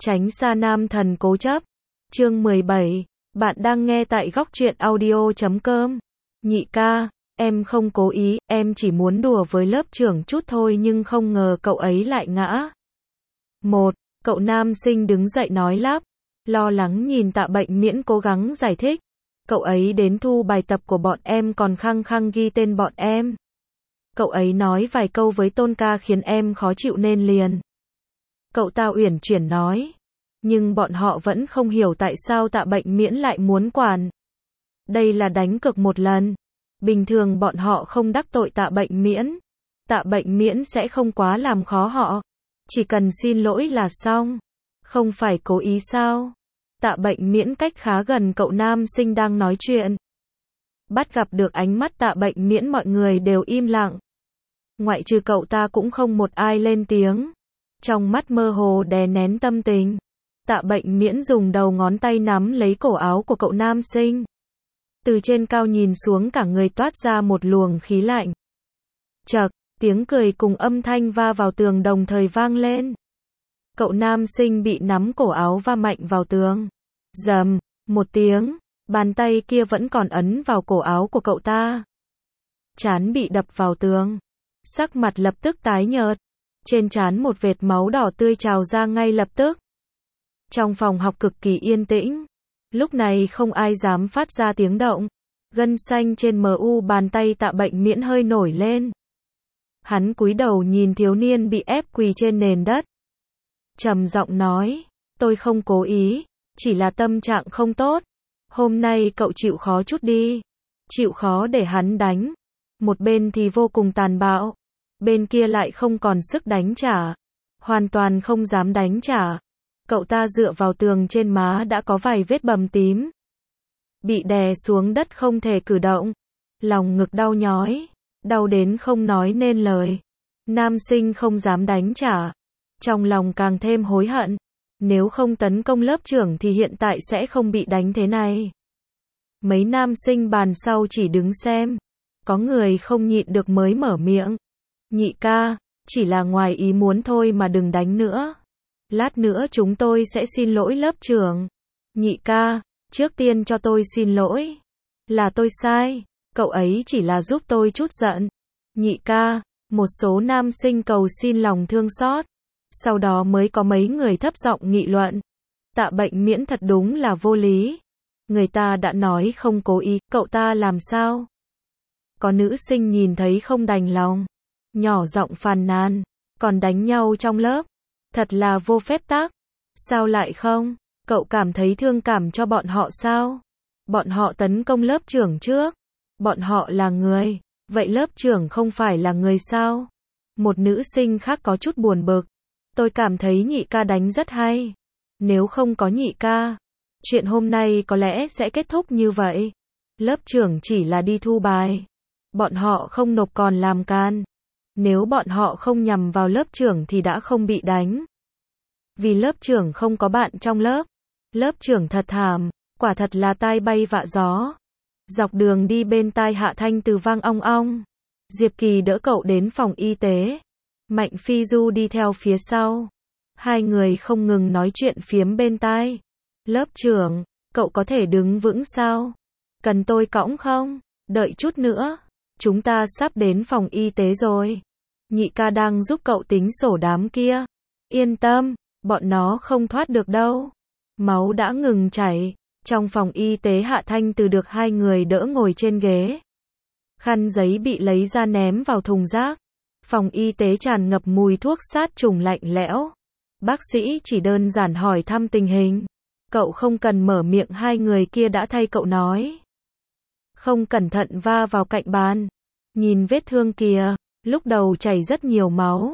Tránh xa nam thần cố chấp. Chương 17. Bạn đang nghe tại góc truyện audio.com. Nhị ca, em không cố ý, em chỉ muốn đùa với lớp trưởng chút thôi nhưng không ngờ cậu ấy lại ngã. Cậu nam sinh đứng dậy nói lắp, lo lắng nhìn Tạ Bệnh Miễn cố gắng giải thích. Cậu ấy đến thu bài tập của bọn em còn khăng khăng ghi tên bọn em. Cậu ấy nói vài câu với Tôn ca khiến em khó chịu nên liền. Cậu ta uyển chuyển nói. Nhưng bọn họ vẫn không hiểu tại sao Tạ Bệnh Miễn lại muốn quản. Đây là đánh cược một lần. Bình thường bọn họ không đắc tội Tạ Bệnh Miễn. Tạ Bệnh Miễn sẽ không quá làm khó họ. Chỉ cần xin lỗi là xong. Không phải cố ý sao? Tạ Bệnh Miễn cách khá gần cậu nam sinh đang nói chuyện. Bắt gặp được ánh mắt Tạ Bệnh Miễn mọi người đều im lặng. Ngoại trừ cậu ta cũng không một ai lên tiếng. Trong mắt mơ hồ đè nén tâm tình. Tạ Bệnh Miễn dùng đầu ngón tay nắm lấy cổ áo của cậu nam sinh. Từ trên cao nhìn xuống cả người toát ra một luồng khí lạnh. Chậc, tiếng cười cùng âm thanh va vào tường đồng thời vang lên. Cậu nam sinh bị nắm cổ áo va mạnh vào tường. Rầm, một tiếng, bàn tay kia vẫn còn ấn vào cổ áo của cậu ta. Trán bị đập vào tường. Sắc mặt lập tức tái nhợt. Trên trán một vệt máu đỏ tươi trào ra ngay lập tức. Trong phòng học cực kỳ yên tĩnh. Lúc này không ai dám phát ra tiếng động. Gân xanh trên mu bàn tay Tạ Bệnh Miễn hơi nổi lên. Hắn cúi đầu nhìn thiếu niên bị ép quỳ trên nền đất. Trầm giọng nói, tôi không cố ý, chỉ là tâm trạng không tốt. Hôm nay cậu chịu khó chút đi. Chịu khó để hắn đánh. Một bên thì vô cùng tàn bạo. Bên kia lại không còn sức đánh trả. Hoàn toàn không dám đánh trả. Cậu ta dựa vào tường trên má đã có vài vết bầm tím. Bị đè xuống đất không thể cử động. Lòng ngực đau nhói. Đau đến không nói nên lời. Nam sinh không dám đánh trả. Trong lòng càng thêm hối hận. Nếu không tấn công lớp trưởng thì hiện tại sẽ không bị đánh thế này. Mấy nam sinh bàn sau chỉ đứng xem. Có người không nhịn được mới mở miệng. Nhị ca, chỉ là ngoài ý muốn thôi mà đừng đánh nữa. Lát nữa chúng tôi sẽ xin lỗi lớp trưởng. Nhị ca, trước tiên cho tôi xin lỗi. Là tôi sai, cậu ấy chỉ là giúp tôi chút giận. Nhị ca, một số nam sinh cầu xin lòng thương xót. Sau đó mới có mấy người thấp giọng nghị luận. Tạ Bệnh Miễn thật đúng là vô lý. Người ta đã nói không cố ý, cậu ta làm sao? Có nữ sinh nhìn thấy không đành lòng. Nhỏ giọng phàn nàn, còn đánh nhau trong lớp. Thật là vô phép tắc. Sao lại không? Cậu cảm thấy thương cảm cho bọn họ sao? Bọn họ tấn công lớp trưởng trước. Bọn họ là người. Vậy lớp trưởng không phải là người sao? Một nữ sinh khác có chút buồn bực. Tôi cảm thấy nhị ca đánh rất hay. Nếu không có nhị ca, chuyện hôm nay có lẽ sẽ kết thúc như vậy. Lớp trưởng chỉ là đi thu bài. Bọn họ không nộp còn làm can. Nếu bọn họ không nhằm vào lớp trưởng thì đã không bị đánh. Vì lớp trưởng không có bạn trong lớp. Lớp trưởng thật thảm, quả thật là tai bay vạ gió. Dọc đường đi bên tai Hạ Thanh Từ vang ong ong. Diệp Kỳ đỡ cậu đến phòng y tế. Mạnh Phi Du đi theo phía sau. Hai người không ngừng nói chuyện phiếm bên tai. Lớp trưởng, cậu có thể đứng vững sao? Cần tôi cõng không? Đợi chút nữa. Chúng ta sắp đến phòng y tế rồi. Nhị ca đang giúp cậu tính sổ đám kia. Yên tâm, bọn nó không thoát được đâu. Máu đã ngừng chảy. Trong phòng y tế Hạ Thanh Từ được hai người đỡ ngồi trên ghế. Khăn giấy bị lấy ra ném vào thùng rác. Phòng y tế tràn ngập mùi thuốc sát trùng lạnh lẽo. Bác sĩ chỉ đơn giản hỏi thăm tình hình. Cậu không cần mở miệng, hai người kia đã thay cậu nói. Không cẩn thận va vào cạnh bàn. Nhìn vết thương kìa, lúc đầu chảy rất nhiều máu.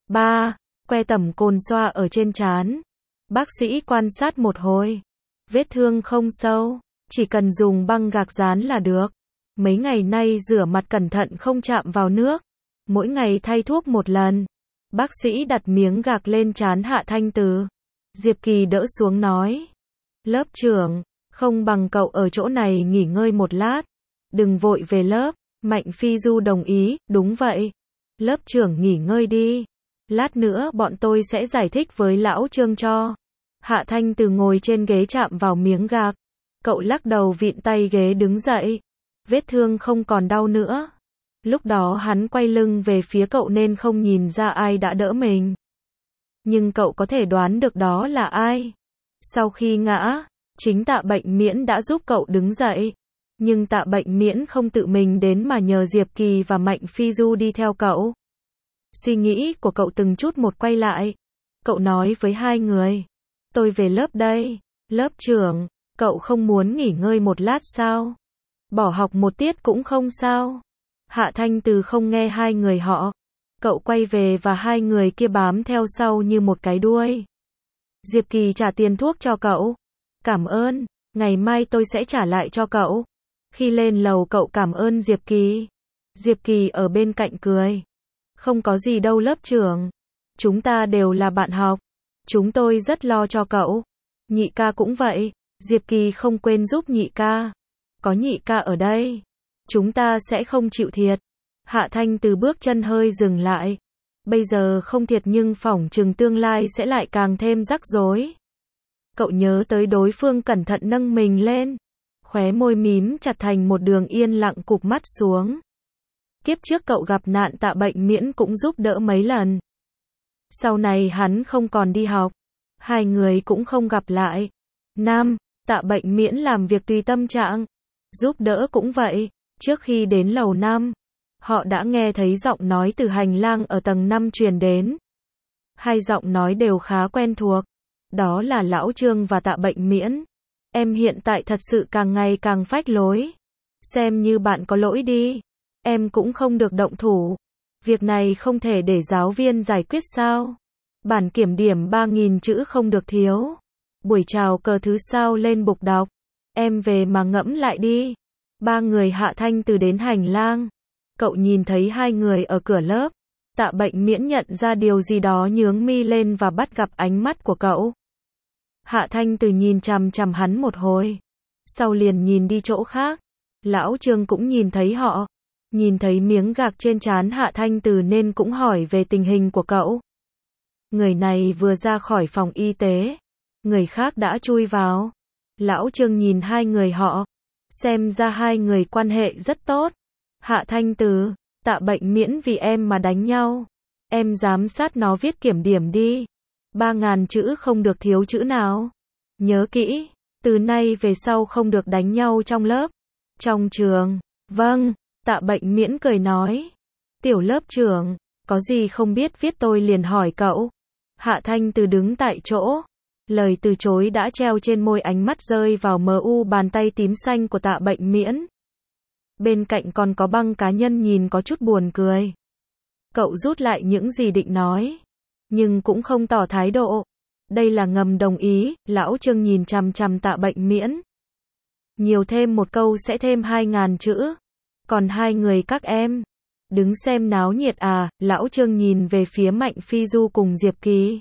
Que tẩm cồn xoa ở trên trán. Bác sĩ quan sát một hồi. Vết thương không sâu, chỉ cần dùng băng gạc dán là được. Mấy ngày nay rửa mặt cẩn thận không chạm vào nước. Mỗi ngày thay thuốc một lần. Bác sĩ đặt miếng gạc lên trán Hạ Thanh Từ. Diệp Kỳ đỡ xuống nói. Lớp trưởng, không bằng cậu ở chỗ này nghỉ ngơi một lát. Đừng vội về lớp. Mạnh Phi Du đồng ý, đúng vậy. Lớp trưởng nghỉ ngơi đi. Lát nữa bọn tôi sẽ giải thích với lão Trương cho. Hạ Thanh Từ ngồi trên ghế chạm vào miếng gạc. Cậu lắc đầu vịn tay ghế đứng dậy. Vết thương không còn đau nữa. Lúc đó hắn quay lưng về phía cậu nên không nhìn ra ai đã đỡ mình. Nhưng cậu có thể đoán được đó là ai. Sau khi ngã, chính Tạ Bệnh Miễn đã giúp cậu đứng dậy. Nhưng Tạ Bệnh Miễn không tự mình đến mà nhờ Diệp Kỳ và Mạnh Phi Du đi theo cậu. Suy nghĩ của cậu từng chút một quay lại. Cậu nói với hai người. Tôi về lớp đây. Lớp trưởng, cậu không muốn nghỉ ngơi một lát sao? Bỏ học một tiết cũng không sao? Hạ Thanh Từ không nghe hai người họ. Cậu quay về và hai người kia bám theo sau như một cái đuôi. Diệp Kỳ trả tiền thuốc cho cậu. Cảm ơn, ngày mai tôi sẽ trả lại cho cậu. Khi lên lầu cậu cảm ơn Diệp Kỳ. Diệp Kỳ ở bên cạnh cười. Không có gì đâu lớp trưởng. Chúng ta đều là bạn học. Chúng tôi rất lo cho cậu. Nhị ca cũng vậy. Diệp Kỳ không quên giúp nhị ca. Có nhị ca ở đây. Chúng ta sẽ không chịu thiệt. Hạ Thanh Từ bước chân hơi dừng lại. Bây giờ không thiệt nhưng phỏng chừng tương lai sẽ lại càng thêm rắc rối. Cậu nhớ tới đối phương cẩn thận nâng mình lên. Khóe môi mím chặt thành một đường yên lặng cụp mắt xuống. Kiếp trước cậu gặp nạn Tạ Bệnh Miễn cũng giúp đỡ mấy lần. Sau này hắn không còn đi học. Hai người cũng không gặp lại. Nam, Tạ Bệnh Miễn làm việc tùy tâm trạng. Giúp đỡ cũng vậy. Trước khi đến lầu 5, họ đã nghe thấy giọng nói từ hành lang ở tầng 5 truyền đến. Hai giọng nói đều khá quen thuộc. Đó là Lão Trương và Tạ Bệnh Miễn. Em hiện tại thật sự càng ngày càng phách lối. Xem như bạn có lỗi đi. Em cũng không được động thủ. Việc này không thể để giáo viên giải quyết sao? Bản kiểm điểm 3.000 chữ không được thiếu. Buổi chào cờ thứ sao lên bục đọc. Em về mà ngẫm lại đi. Ba người Hạ Thanh Từ đến hành lang. Cậu nhìn thấy hai người ở cửa lớp. Tạ Bệnh Miễn nhận ra điều gì đó nhướng mi lên và bắt gặp ánh mắt của cậu. Hạ Thanh Từ nhìn chằm chằm hắn một hồi. Sau liền nhìn đi chỗ khác. Lão Trương cũng nhìn thấy họ. Nhìn thấy miếng gạc trên trán Hạ Thanh Từ nên cũng hỏi về tình hình của cậu. Người này vừa ra khỏi phòng y tế. Người khác đã chui vào. Lão Trương nhìn hai người họ. Xem ra hai người quan hệ rất tốt. Hạ Thanh Từ, Tạ Bệnh Miễn vì em mà đánh nhau. Em giám sát nó viết kiểm điểm đi. 3.000 chữ không được thiếu chữ nào. Nhớ kỹ, từ nay về sau không được đánh nhau trong lớp. Trong trường, vâng, Tạ Bệnh Miễn cười nói. Tiểu lớp trưởng, có gì không biết viết tôi liền hỏi cậu. Hạ Thanh Từ đứng tại chỗ. Lời từ chối đã treo trên môi, ánh mắt rơi vào bàn tay tím xanh của Tạ Bệnh Miễn. Bên cạnh còn có băng cá nhân nhìn có chút buồn cười. Cậu rút lại những gì định nói. Nhưng cũng không tỏ thái độ. Đây là ngầm đồng ý. Lão Trương nhìn chằm chằm Tạ Bệnh Miễn. Nhiều thêm một câu sẽ thêm 2.000 chữ. Còn hai người các em. Đứng xem náo nhiệt à. Lão Trương nhìn về phía Mạnh Phi Du cùng Diệp Kỳ.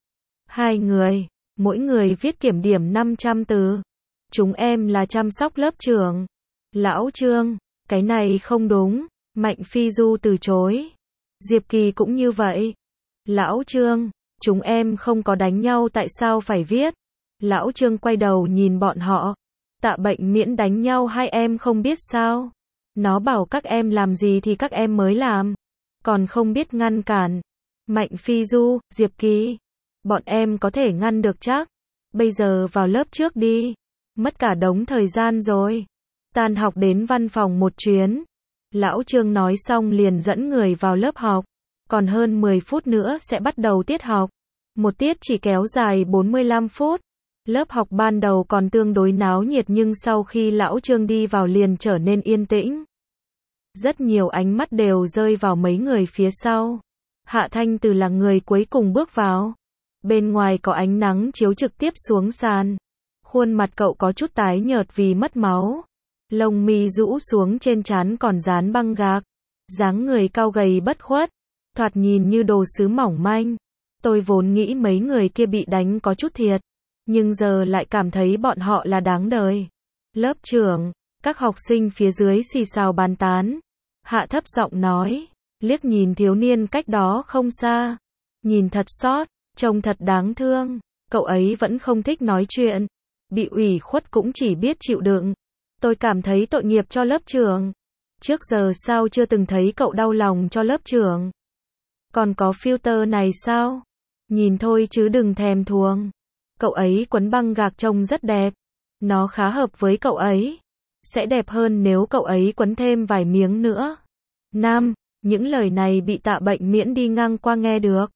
Hai người. Mỗi người viết kiểm điểm 500 từ. Chúng em là chăm sóc lớp trưởng. Lão Trương, cái này không đúng. Mạnh Phi Du từ chối. Diệp Kỳ cũng như vậy. Lão Trương, chúng em không có đánh nhau tại sao phải viết? Lão Trương quay đầu nhìn bọn họ. Tạ Bệnh Miễn đánh nhau hai em không biết sao? Nó bảo các em làm gì thì các em mới làm. Còn không biết ngăn cản. Mạnh Phi Du, Diệp Kỳ. Bọn em có thể ngăn được chắc. Bây giờ vào lớp trước đi. Mất cả đống thời gian rồi. Tan học đến văn phòng một chuyến. Lão Trương nói xong liền dẫn người vào lớp học. Còn hơn 10 phút nữa sẽ bắt đầu tiết học. Một tiết chỉ kéo dài 45 phút. Lớp học ban đầu còn tương đối náo nhiệt nhưng sau khi Lão Trương đi vào liền trở nên yên tĩnh. Rất nhiều ánh mắt đều rơi vào mấy người phía sau. Hạ Thanh Từ là người cuối cùng bước vào. Bên ngoài có ánh nắng chiếu trực tiếp xuống sàn. Khuôn mặt cậu có chút tái nhợt vì mất máu. Lông mi rũ xuống trên trán còn dán băng gạc. Dáng người cao gầy bất khuất. Thoạt nhìn như đồ sứ mỏng manh. Tôi vốn nghĩ mấy người kia bị đánh có chút thiệt. Nhưng giờ lại cảm thấy bọn họ là đáng đời. Lớp trưởng, các học sinh phía dưới xì xào bàn tán. Hạ thấp giọng nói. Liếc nhìn thiếu niên cách đó không xa. Nhìn thật xót, trông thật đáng thương. Cậu ấy vẫn không thích nói chuyện. Bị ủy khuất cũng chỉ biết chịu đựng. Tôi cảm thấy tội nghiệp cho lớp trưởng. Trước giờ sao chưa từng thấy cậu đau lòng cho lớp trưởng. Còn có filter này sao? Nhìn thôi chứ đừng thèm thuồng. Cậu ấy quấn băng gạc trông rất đẹp. Nó khá hợp với cậu ấy. Sẽ đẹp hơn nếu cậu ấy quấn thêm vài miếng nữa. Nam, những lời này bị Tạ Bệnh Miễn đi ngang qua nghe được.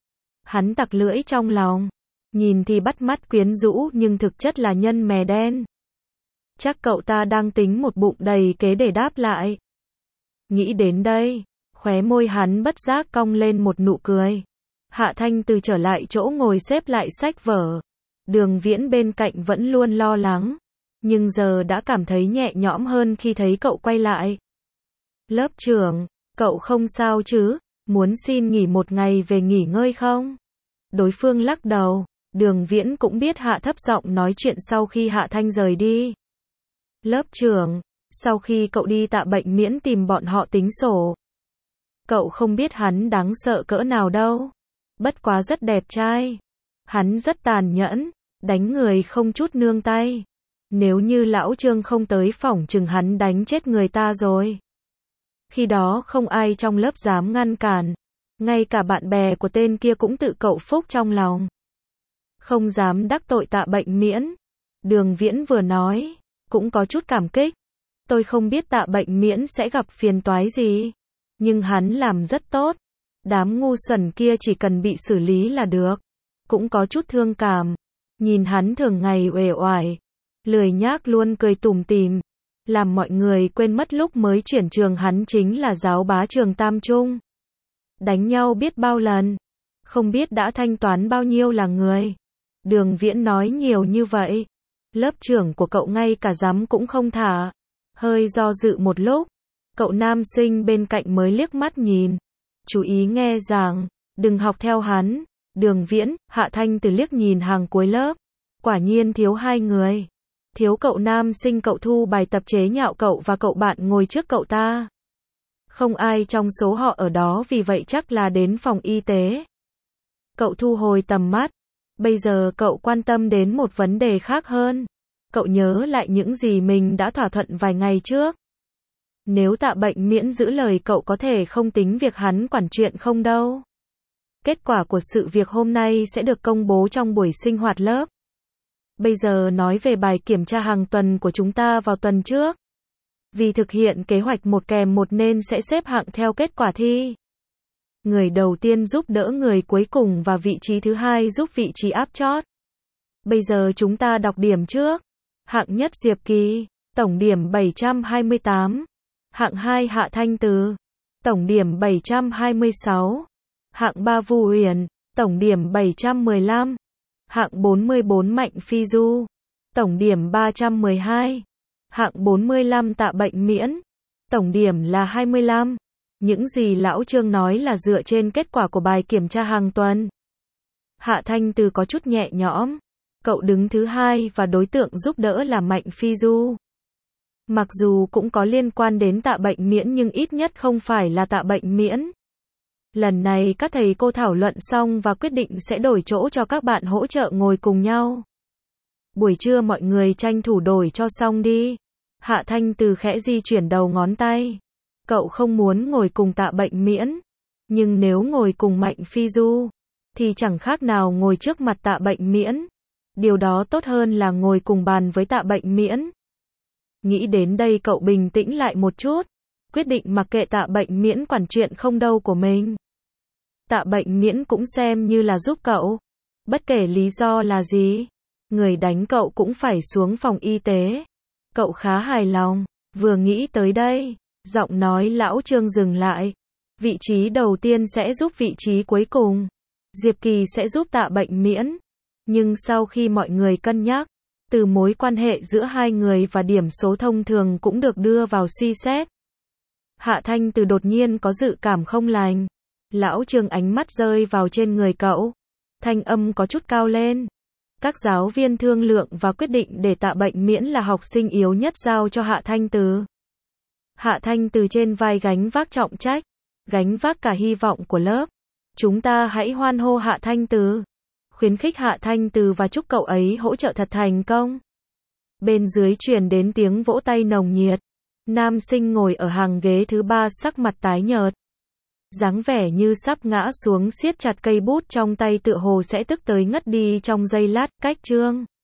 Hắn tặc lưỡi trong lòng. Nhìn thì bắt mắt quyến rũ nhưng thực chất là nhân mè đen. Chắc cậu ta đang tính một bụng đầy kế để đáp lại. Nghĩ đến đây, khóe môi hắn bất giác cong lên một nụ cười. Hạ Thanh Từ trở lại chỗ ngồi xếp lại sách vở. Đường Viễn bên cạnh vẫn luôn lo lắng. Nhưng giờ đã cảm thấy nhẹ nhõm hơn khi thấy cậu quay lại. Lớp trưởng, cậu không sao chứ? Muốn xin nghỉ một ngày về nghỉ ngơi không? Đối phương lắc đầu. Đường Viễn cũng biết hạ thấp giọng nói chuyện sau khi Hạ Thanh rời đi. Lớp trưởng, sau khi cậu đi Tạ Bệnh Miễn tìm bọn họ tính sổ. Cậu không biết hắn đáng sợ cỡ nào đâu. Bất quá rất đẹp trai. Hắn rất tàn nhẫn, đánh người không chút nương tay. Nếu như lão Trương không tới phỏng chừng hắn đánh chết người ta rồi. Khi đó không ai trong lớp dám ngăn cản. Ngay cả bạn bè của tên kia cũng tự cậu phúc trong lòng. Không dám đắc tội Tạ Bệnh Miễn. Đường Viễn vừa nói, cũng có chút cảm kích. Tôi không biết Tạ Bệnh Miễn sẽ gặp phiền toái gì. Nhưng hắn làm rất tốt. Đám ngu xuẩn kia chỉ cần bị xử lý là được. Cũng có chút thương cảm. Nhìn hắn thường ngày uể oải, lười nhác luôn cười tủm tỉm, làm mọi người quên mất lúc mới chuyển trường hắn chính là giáo bá trường Tam Trung. Đánh nhau biết bao lần, không biết đã thanh toán bao nhiêu là người. Đường Viễn nói nhiều như vậy, lớp trưởng của cậu ngay cả dám cũng không thả. Hơi do dự một lúc, cậu nam sinh bên cạnh mới liếc mắt nhìn. Chú ý nghe giảng, đừng học theo hắn. Đường Viễn, Hạ Thanh Từ liếc nhìn hàng cuối lớp. Quả nhiên thiếu hai người. Thiếu cậu nam sinh cậu thu bài tập chế nhạo cậu và cậu bạn ngồi trước cậu ta. Không ai trong số họ ở đó vì vậy chắc là đến phòng y tế. Cậu thu hồi tầm mắt. Bây giờ cậu quan tâm đến một vấn đề khác hơn. Cậu nhớ lại những gì mình đã thỏa thuận vài ngày trước. Nếu Tạ Bệnh Miễn giữ lời cậu có thể không tính việc hắn quản chuyện không đâu. Kết quả của sự việc hôm nay sẽ được công bố trong buổi sinh hoạt lớp. Bây giờ nói về bài kiểm tra hàng tuần của chúng ta vào tuần trước. Vì thực hiện kế hoạch 1 kèm 1 nên sẽ xếp hạng theo kết quả thi. Người đầu tiên giúp đỡ người cuối cùng và vị trí thứ hai giúp vị trí áp chót. Bây giờ chúng ta đọc điểm trước. Hạng nhất Diệp Kỳ, tổng điểm 728. Hạng 2 Hạ Thanh Từ, tổng điểm 726. Hạng 3 Vu Uyển, tổng điểm 715. Hạng 44 Mạnh Phi Du, tổng điểm 312. Hạng 45 Tạ Bệnh Miễn, tổng điểm là 25. Những gì lão Trương nói là dựa trên kết quả của bài kiểm tra hàng tuần. Hạ Thanh Từ có chút nhẹ nhõm. Cậu đứng thứ hai và đối tượng giúp đỡ là Mạnh Phi Du. Mặc dù cũng có liên quan đến Tạ Bệnh Miễn nhưng ít nhất không phải là Tạ Bệnh Miễn. Lần này các thầy cô thảo luận xong và quyết định sẽ đổi chỗ cho các bạn hỗ trợ ngồi cùng nhau. Buổi trưa mọi người tranh thủ đổi cho xong đi. Hạ Thanh Từ khẽ di chuyển đầu ngón tay. Cậu không muốn ngồi cùng Tạ Bệnh Miễn. Nhưng nếu ngồi cùng Mạnh Phi Du, thì chẳng khác nào ngồi trước mặt Tạ Bệnh Miễn. Điều đó tốt hơn là ngồi cùng bàn với Tạ Bệnh Miễn. Nghĩ đến đây cậu bình tĩnh lại một chút. Quyết định mặc kệ Tạ Bệnh Miễn quản chuyện không đâu của mình. Tạ Bệnh Miễn cũng xem như là giúp cậu. Bất kể lý do là gì, người đánh cậu cũng phải xuống phòng y tế. Cậu khá hài lòng. Vừa nghĩ tới đây, giọng nói lão Trương dừng lại. Vị trí đầu tiên sẽ giúp vị trí cuối cùng. Diệp Kỳ sẽ giúp Tạ Bệnh Miễn. Nhưng sau khi mọi người cân nhắc, từ mối quan hệ giữa hai người và điểm số thông thường cũng được đưa vào suy xét. Hạ Thanh Từ đột nhiên có dự cảm không lành. Lão Trương ánh mắt rơi vào trên người cậu. Thanh âm có chút cao lên. Các giáo viên thương lượng và quyết định để Tạ Bệnh Miễn là học sinh yếu nhất giao cho Hạ Thanh Từ. Hạ Thanh Từ trên vai gánh vác trọng trách, gánh vác cả hy vọng của lớp. Chúng ta hãy hoan hô Hạ Thanh Từ. khuyến khích Hạ Thanh Từ và chúc cậu ấy hỗ trợ thật thành công. Bên dưới truyền đến tiếng vỗ tay nồng nhiệt. Nam sinh ngồi ở hàng ghế thứ 3 sắc mặt tái nhợt. Dáng vẻ như sắp ngã xuống siết chặt cây bút trong tay tựa hồ sẽ tức tới ngất đi trong giây lát, cách chương.